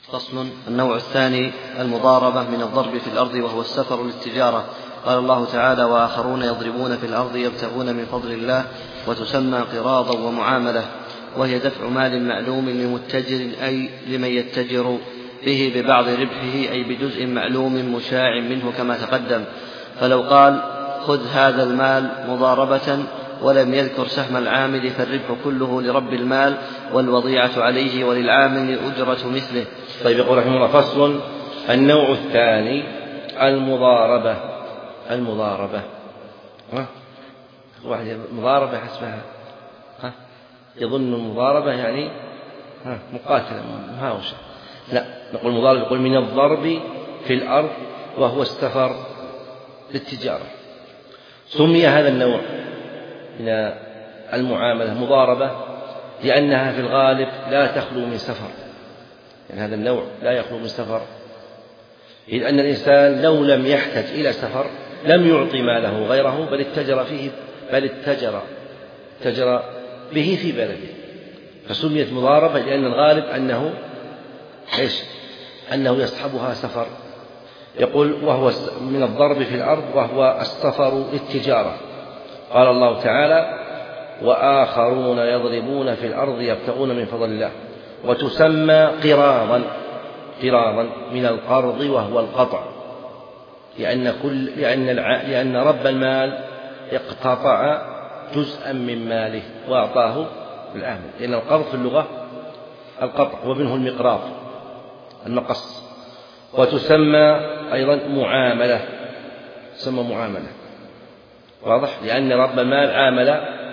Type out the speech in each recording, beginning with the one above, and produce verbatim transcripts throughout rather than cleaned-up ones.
فصل. النوع الثاني المضاربة من الضرب في الأرض وهو السفر للتجارة. قال الله تعالى: وآخرون يضربون في الأرض يبتغون من فضل الله، وتسمى قراضا ومعاملة، وهي دفع مال معلوم لمتجر أي لمن يتجر به ببعض ربحه أي بجزء معلوم مشاع منه كما تقدم. فلو قال: خذ هذا المال مضاربة ولم يذكر سهم العامل فالربح كله لرب المال والوضيعة عليه وللعامل أجرة مثله. طيب، يقول رحمه الله: فصل. النوع الثاني المضاربة. المضاربة ها؟ واحد مضاربة حسبها ها؟ يظن المضاربة يعني ها مقاتلة مهاوشة. لا، نقول مضاربة يقول من الضرب في الأرض وهو السفر للتجارة. سمي هذا النوع من المعاملة مضاربة لأنها في الغالب لا تخلو من سفر، يعني هذا النوع لا يخلو من سفر، إذ أن الإنسان لو لم يحتج إلى سفر لم يعطي ماله غيره بل اتجر فيه بل اتجر اتجر به في بلده، فسميت مضاربة لأن الغالب أنه إيش؟ أنه يصحبها سفر. يقول: وهو من الضرب في الأرض وهو السفر للتجارة. قال الله تعالى: وآخرون يضربون في الأرض يبتغون من فضل الله، وتسمى قراضا قراضا من القرض وهو القطع، لأن كل لأن الع... لأن رب المال اقتطع جزءا من ماله وأعطاه العامل، لأن القرض في اللغة القطع ومنه المقراض المقص. وتسمى أيضا معاملة، تسمى معاملة، واضح؟ لأن رب المال عامل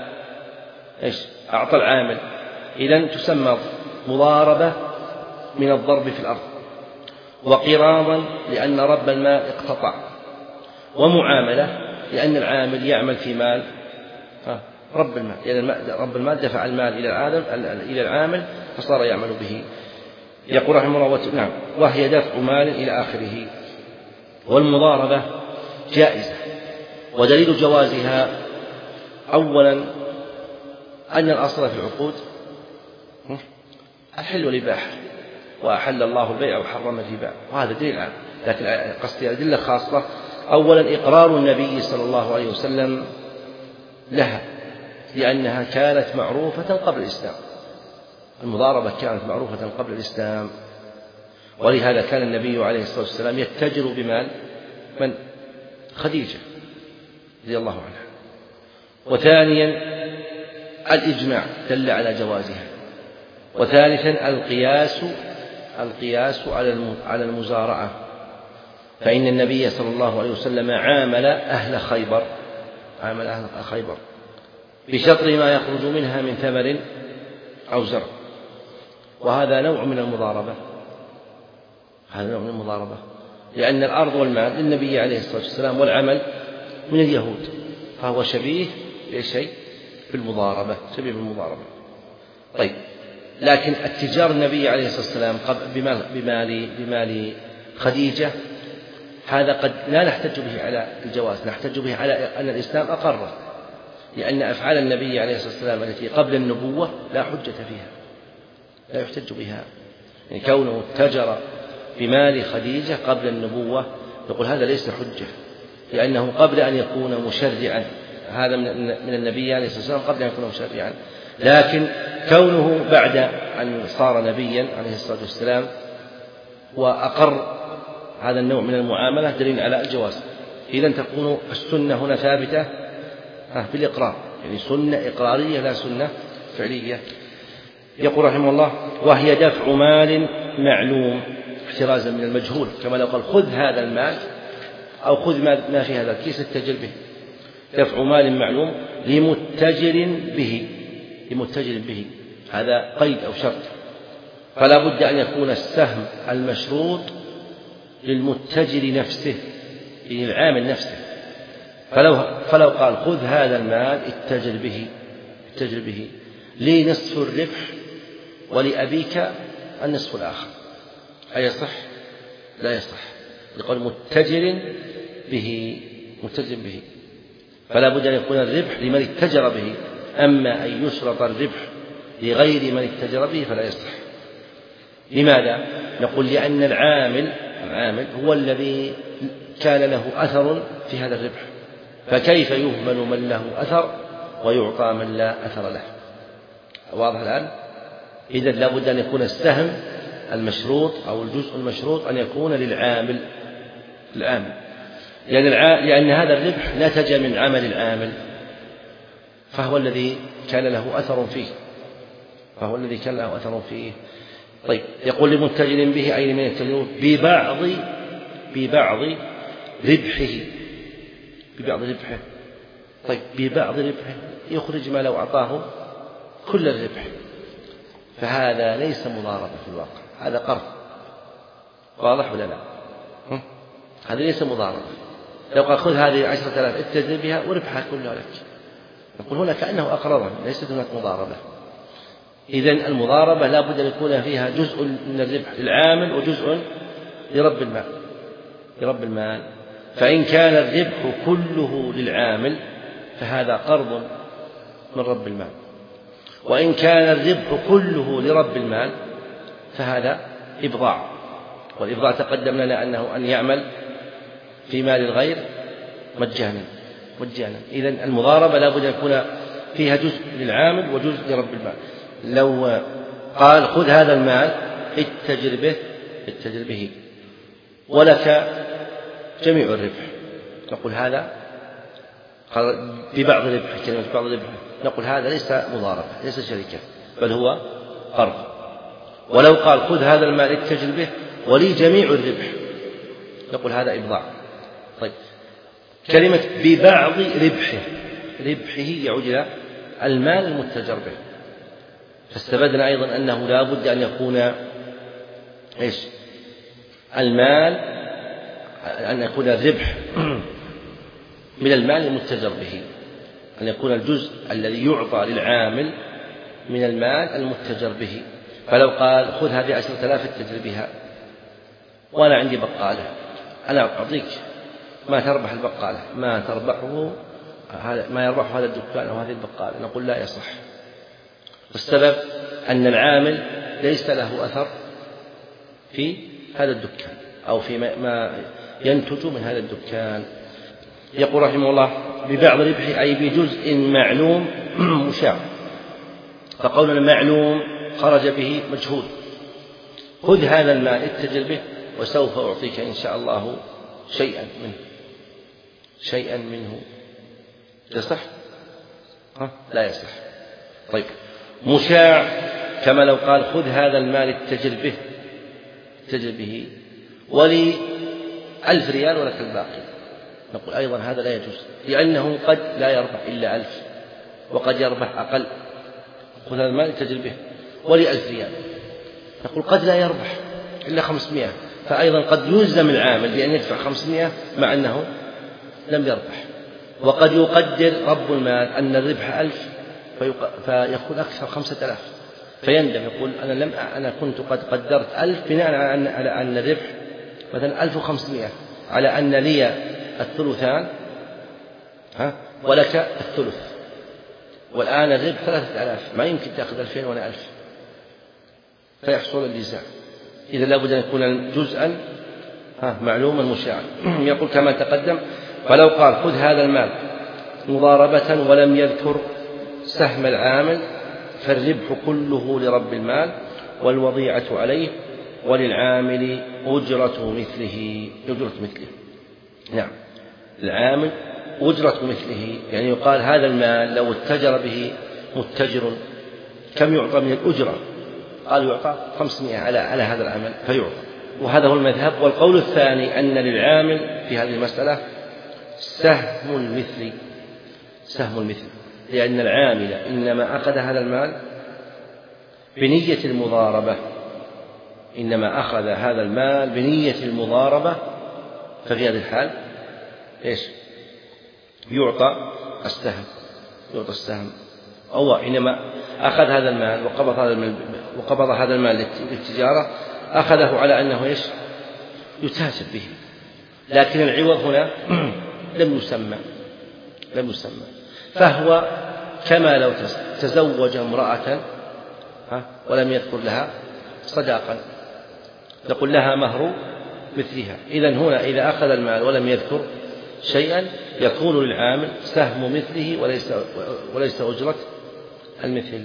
إيش؟ أعطى العامل، إذن تسمى مضاربة من الضرب في الأرض، وقراضا لأن رب المال اقتطع، ومعاملة لأن العامل يعمل في مال رب المال، لأن رب المال دفع المال إلى العالم إلى العامل فصار يعمل به. يقول رحمه الله: نعم، وهي دفع مال إلى آخره. والمضاربة جائزة، ودليل جوازها أولا أن الأصل في العقود الحل والإباحة، وأحل الله البيع وحرم الربا، وهذا دليل عام، لكن قصدي أدلة خاصة. أولا إقرار النبي صلى الله عليه وسلم لها لأنها كانت معروفة قبل الإسلام، المضاربة كانت معروفة قبل الإسلام، ولهذا كان النبي عليه الصلاة والسلام يتجر بمال من؟ خديجة رضي الله عنها. وثانيا الإجماع دل على جوازها. وثالثا القياس القياس على المزارعة، فإن النبي صلى الله عليه وسلم عامل أهل خيبر عامل أهل خيبر بشطر ما يخرج منها من ثمر أو زرع، وهذا نوع من المضاربة هذا نوع من المضاربة لأن الأرض والمال للنبي عليه الصلاة والسلام والعمل من اليهود، فهو شبيه بشيء بالمضاربة شبيه بالمضاربة. طيب، لكن التجار النبي عليه الصلاة والسلام بمال, بمال, بمال خديجة هذا قد لا نحتج به على الجواز، نحتج به على أن الإسلام أقره، لأن أفعال النبي عليه الصلاة والسلام التي قبل النبوة لا حجة فيها، لا يحتج بها، يعني كونه اتجر بمال خديجة قبل النبوة يقول هذا ليس حجة، لأنه قبل أن يكون مشرعا، هذا من النبي عليه الصلاة والسلام قبل أن يكون مشرعا، لكن كونه بعد أن صار نبيا عليه الصلاة والسلام وأقر هذا النوع من المعاملة دليل على الجواز. إذن تكون السنة هنا ثابتة بالإقرار، يعني سنة إقرارية لا سنة فعلية. يقول رحمه الله: وهي دفع مال معلوم احترازا من المجهول، كما لو قال خذ هذا المال أو خذ ما في هذا الكيس اتجر به، دفع مال معلوم لمتجر به لمتجر به هذا قيد أو شرط، فلا بد أن يكون السهم المشروط للمتجر نفسه، للعامل نفسه، فلو, فلو قال خذ هذا المال اتجر به اتجر به لي نصف الربح ولأبيك النصف الآخر، أيصح؟ لا يصح، يقول متجر به متجر به، فلا بد أن يكون الربح لمن اتجر به، أما أن يشرط الربح لغير من اتجر به فلا يصح. لماذا؟ نقول لأن العامل العامل هو الذي كان له أثر في هذا الربح، فكيف يهمل من له أثر ويعطى من لا أثر له؟ واضح الآن؟ إذن لا بد أن يكون السهم المشروط أو الجزء المشروط أن يكون للعامل العامل لأن, الع... لأن هذا الربح نتج من عمل العامل، فهو الذي كان له أثر فيه فهو الذي كان له أثر فيه طيب، يقول لمتجر به أي من يتجرون ببعض ببعض ربحه ببعض ربحه طيب ببعض ربحه يخرج ما لو أعطاه كل الربح، فهذا ليس مضاربة في الواقع، هذا قرض. واضح ولا لا؟ هذا ليس مضاربة. لو قال خذ هذه عشرة آلاف اتجر بها وربحها كلها لك، نقول هنا كأنه أقرضه، ليست هناك مضاربة. إذن المضاربة لا بد أن يكون فيها جزء من الربح للعامل وجزء لرب المال لرب المال فإن كان الربح كله للعامل فهذا قرض من رب المال، وإن كان الربح كله لرب المال فهذا إبضاع، والإبضاع تقدم لنا أنه أن يعمل في مال الغير مجانا مجانا إذن المضاربة لا بد أن يكون فيها جزء للعامل وجزء لرب المال. لو قال خذ هذا المال اتجر به اتجر به ولك جميع الربح، نقول هذا قال ببعض الربح، كلمة ببعض الربح، نقول هذا ليس مضاربة ليس شركة بل هو قرض. ولو قال خذ هذا المال اتجر به ولي جميع الربح، نقول هذا إبضاع. طيب، كلمة ببعض ربحه ربحه يعود إلى المال المتجر به، فاستفدنا أيضا أنه لا بد أن يكون إيش المال أن يكون الربح من المال المتجر به، أن يكون الجزء الذي يعطى للعامل من المال المتجر به. فلو قال خذ هذه عشرة آلاف اتجر بها وأنا عندي بقالة، أنا أعطيك ما تربح البقالة ما تربحه ما يربح هذا الدكان أو هذه البقالة، نقول لا يصح. والسبب أن العامل ليس له أثر في هذا الدكان أو في ما ينتج من هذا الدكان. يقول رحمه الله ببعض ربحه أي بجزء معلوم مشاع، فقولنا معلوم خرج به مجهول. خذ هذا المال اتجر به وسوف أعطيك إن شاء الله شيئا منه شيئا منه يصح؟ ها؟ لا يصح. طيب، مشاع كما لو قال خذ هذا المال اتجر به اتجر به ولي ألف ريال ولك الباقي، نقول أيضا هذا لا يجوز، لأنه قد لا يربح إلا ألف وقد يربح أقل. خذ هذا المال اتجر به ولي ألف ريال، نقول قد لا يربح إلا خمسمائة، فأيضا قد يلزم العامل بأن يدفع خمسمائة مع أنه لم يربح. وقد يقدر رب المال أن الربح ألف فيكون أكثر خمسة آلاف، فيندم يقول أنا لم أنا كنت قد قدرت ألف بناء على أن على أن الربح مثلا ألف وخمسمائة، على أن لي الثلثان ها ولك الثلث، والآن الربح ثلاثة آلاف، ما يمكن تأخذ ألفين ولا ألف، فيحصل النزاع. إذا لابد أن يكون جزءا ها معلوما مشاعا. يقول كما تقدم فلو قال خذ هذا المال مضاربة ولم يذكر سهم العامل فالربح كله لرب المال والوضيعة عليه وللعامل أجرة مثله أجرة مثله نعم العامل أجرة مثله، يعني يقال هذا المال لو اتجر به متجر كم يعطى من الأجرة؟ قال يعطى خمسمائة على على هذا العمل فيعطى. وهذا هو المذهب. والقول الثاني أن للعامل في هذه المسألة سهم المثل سهم المثل لأن العامل إنما أخذ هذا المال بنية المضاربة إنما أخذ هذا المال بنية المضاربة ففي هذه الحال إيش يعطى السهم يعطى السهم أو حينما أخذ هذا المال وقبض هذا المال وقبض هذا المال للتجارة أخذه على أنه إيش يتاجر به، لكن العوض هنا لم يسمى لم يسمى فهو كما لو تزوج امرأة ولم يذكر لها صداقا نقول لها مهر مثلها. إذن هنا إذا أخذ المال ولم يذكر شيئا يكون للعامل سهم مثله وليس وليس أجرة المثل.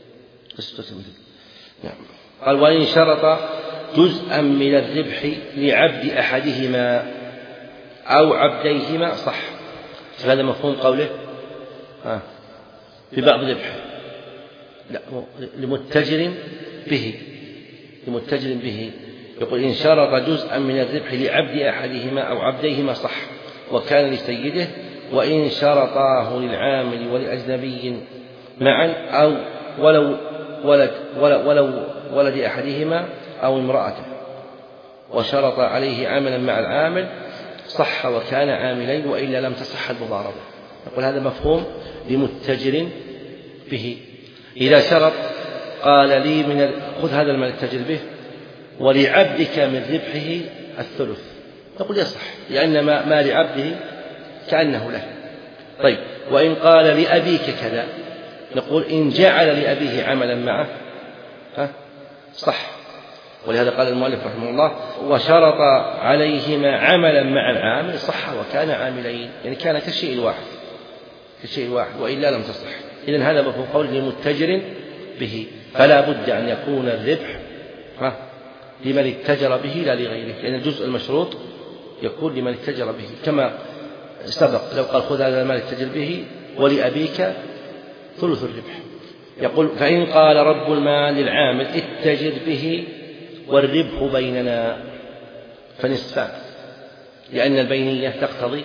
نعم. قال وإن شرط جزءا من الربح لعبد أحدهما أو عبديهما صح. هذا مفهوم قوله آه. ببعض الربح لا لمتجر به لمتجر به يقول إن شرط جزءا من الربح لعبد أحدهما أو عبديهما صح وكان لسيده، وإن شرطاه للعامل ولأجنبي معا أو ولو ولد ولو, ولو ولد أحدهما أو امرأته وشرط عليه عملا مع العامل صح وكان عاملين وإلا لم تصح المضاربة. نقول هذا مفهوم لمتجر به. إذا شرط قال لي من خذ هذا المال التجر به ولعبدك من ربحه الثلث، نقول يصح لأن ما, ما لعبده كأنه له. طيب وإن قال لأبيك كذا نقول إن جعل لأبيه عملا معه ها صح. ولهذا قال المؤلف رحمه الله وشرط عليهما عملا مع العامل صح وكان عاملين، يعني كان كالشيء الواحد كالشيء الواحد وإلا لم تصح. إذن هذا مفهوم قول لمتجر به، فلا بد أن يكون الربح ها لمن اتجر به لا لغيره، لأن يعني الجزء المشروط يكون لمن اتجر به كما سبق. لو قال خذ هذا المال اتجر به ولأبيك ثلث الربح. يقول فإن قال رب المال للعامل اتجر به والربح بيننا فنصفان، لأن البينية تقتضي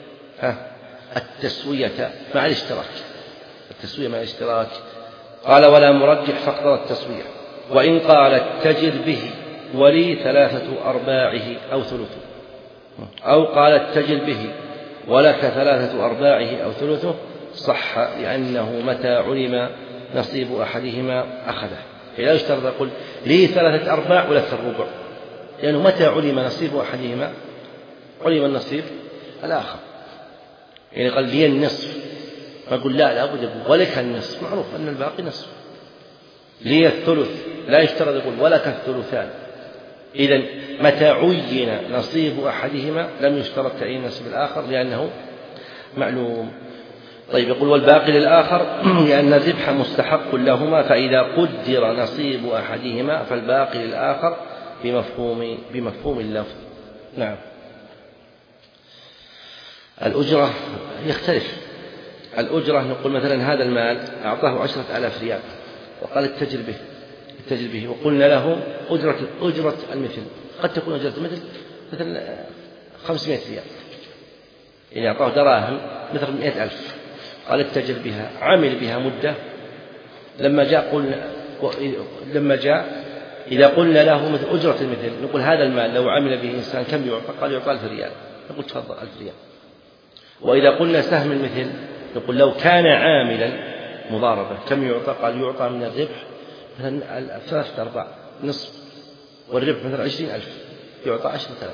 التسوية مع الاشتراك التسوية مع الاشتراك. قال ولا مرجح فاقتضى التسوية. وإن قال اتجر به ولي ثلاثة أرباعه أو ثلثه، أو قال اتجر به ولك ثلاثة أرباعه أو ثلثه صح، لأنه متى علم نصيب أحدهما أخذه. لا يشترط يقول لي ثلاثة أرباع ولك الربع، لأنه متى علم نصيب أحدهما علم النصيب الآخر. يعني قال لي النصف فأقول لا لا بد ولك النصف، معروف أن الباقي نصف. لي الثلث لا يشترط يقول ولك الثلثان. إذن متى عين نصيب أحدهما لم يشترط تعيين نصيب الآخر لأنه معلوم. طيب يقول والباقي للآخر لأن الربح مستحق لهما، فإذا قدر نصيب أحدهما فالباقي للآخر بمفهوم بمفهوم اللفظ. نعم. الأجرة يختلف. الأجرة نقول مثلا هذا المال أعطاه عشرة آلاف ريال وقال اتجر به اتجر به وقلنا له أجرة أجرة المثل، قد تكون أجرة المثل مثل خمسمائة ريال، يعني أعطاه دراهم مثل مئة ألف قال اتجر بها، عمل بها مدة. لما جاء قلنا لما جاء إذا قلنا له مثل أجرة المثل نقول هذا المال لو عمل به إنسان كم يعطى؟ قال يعطى ألف ريال، نقول تفضل ألف ريال. وإذا قلنا سهم المثل نقول لو كان عاملا مضاربة كم يعطى؟ قال يعطى من الربح مثلا ثلاثة أرباع نصف، والربح مثلا عشرين ألف يعطى عشرة آلاف.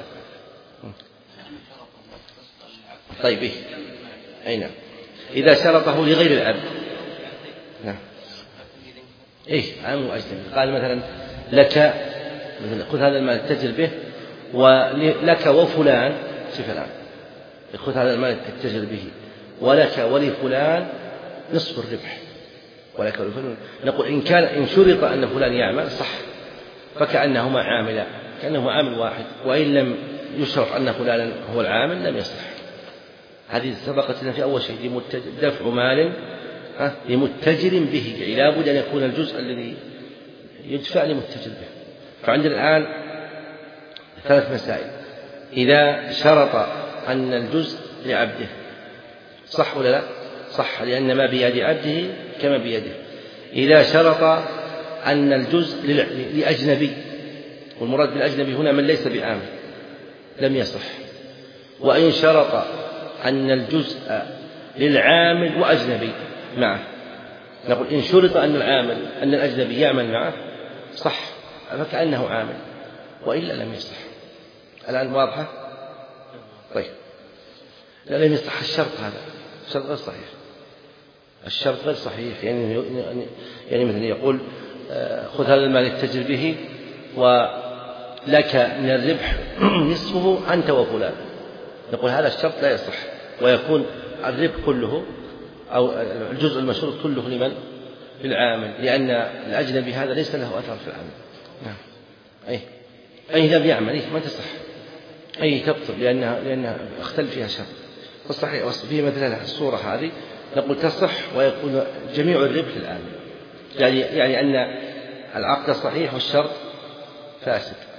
طيب إيه؟ أي نعم. إذا شرطه لغير الأب نعم إيه عام وأجنبي، قال مثلا لك مثلا خذ هذا المال اتجر به ولك وفلان شوف الآن خذ هذا المال اتجر به ولك ولفلان نصف الربح ولك ولفلان. نقول إن كان إن شرط أن فلان يعمل صح فكأنهما عاملان كأنهما عامل واحد، وإن لم يشرط أن فلانا هو العامل لم يصح. هذه سبقت لنا في أول شيء دفع مال لمتجر به، يعني لا بد أن يكون الجزء الذي يدفع لمتجر به. فعندنا الآن ثلاث مسائل. إذا شرط أن الجزء لعبده صح ولا لا؟ صح، لأن ما بيد عبده كما بيده. إذا شرط أن الجزء لأجنبي، والمراد بالأجنبي هنا من ليس بعامل، لم يصح. وإن شرط أن الجزء للعامل وأجنبي معه، نقول إن شرط أن العامل أن الأجنبي يعمل معه صح فكأنه عامل، وإلا لم يصح. الآن واضحة؟ طيب لا لم يصح الشرط، هذا الشرط غير صحيح، الشرط غير صحيح. يعني يعني مثلا يقول خذ هذا المال اتجر به لك من الربح نصفه أنت وفلان، نقول هذا الشرط لا يصح، ويكون الربح كله أو الجزء المشروط كله لمن؟ للعامل، لأن الأجنبي هذا ليس له أثر في العمل. نعم. أي أي لم يعمل أي ما تصح، أي تبطل لأنها لأنها اختل فيها شرط. فالصحيح في مثل الصورة هذه نقول تصح ويكون جميع الربح للعامل، يعني يعني أن العقد صحيح والشرط فاسد.